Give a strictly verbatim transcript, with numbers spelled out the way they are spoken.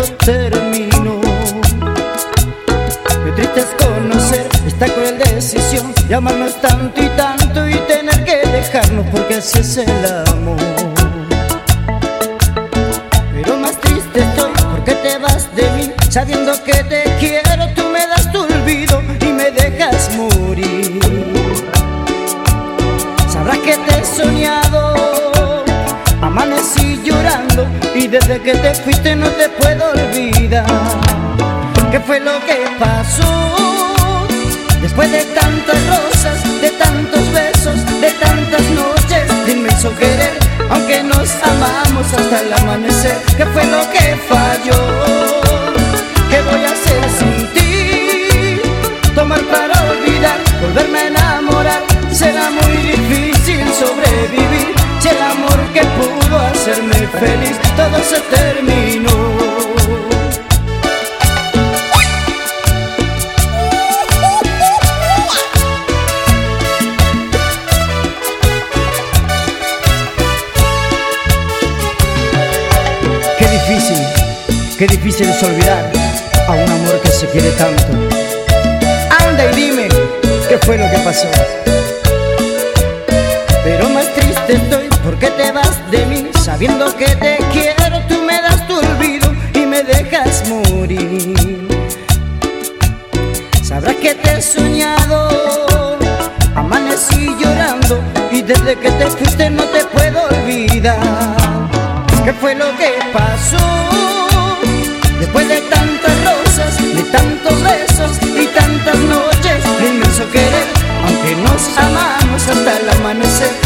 terminó. Qué triste es conocer esta cruel decisión de amarnos tanto y tanto y tener que dejarnos, porque así es el amor. Pero más triste estoy porque te vas de mí, sabiendo que te quiero, tú me das tu olvido y me dejas morir. Sabrás que te he soñado, amanecí llorando y desde que te fuiste no te puedo olvidar. ¿Qué fue lo que pasó? Después de tantas rosas, de tantos besos, de tantas noches de inmenso querer, aunque nos amamos hasta el amanecer. ¿Qué fue lo que falló? ¿Qué voy a hacer sin ti? Tomar para olvidar, volverme a enamorar, será muy difícil sobrevivir. Si el amor que pudo hacerme feliz, todo se terminó. Qué difícil, qué difícil es olvidar a un amor que se quiere tanto. Anda y dime, ¿qué fue lo que pasó? Pero más triste estoy porque te vas de mí, sabiendo que te quiero, tú me das tu olvido y me dejas morir. Sabrás que te he soñado, amanecí llorando y desde que te fuiste no te puedo olvidar. ¿Qué fue lo que pasó? Después de tantas rosas, de tantos besos y tantas noches de inmenso querer, aunque nos amamos hasta el amanecer.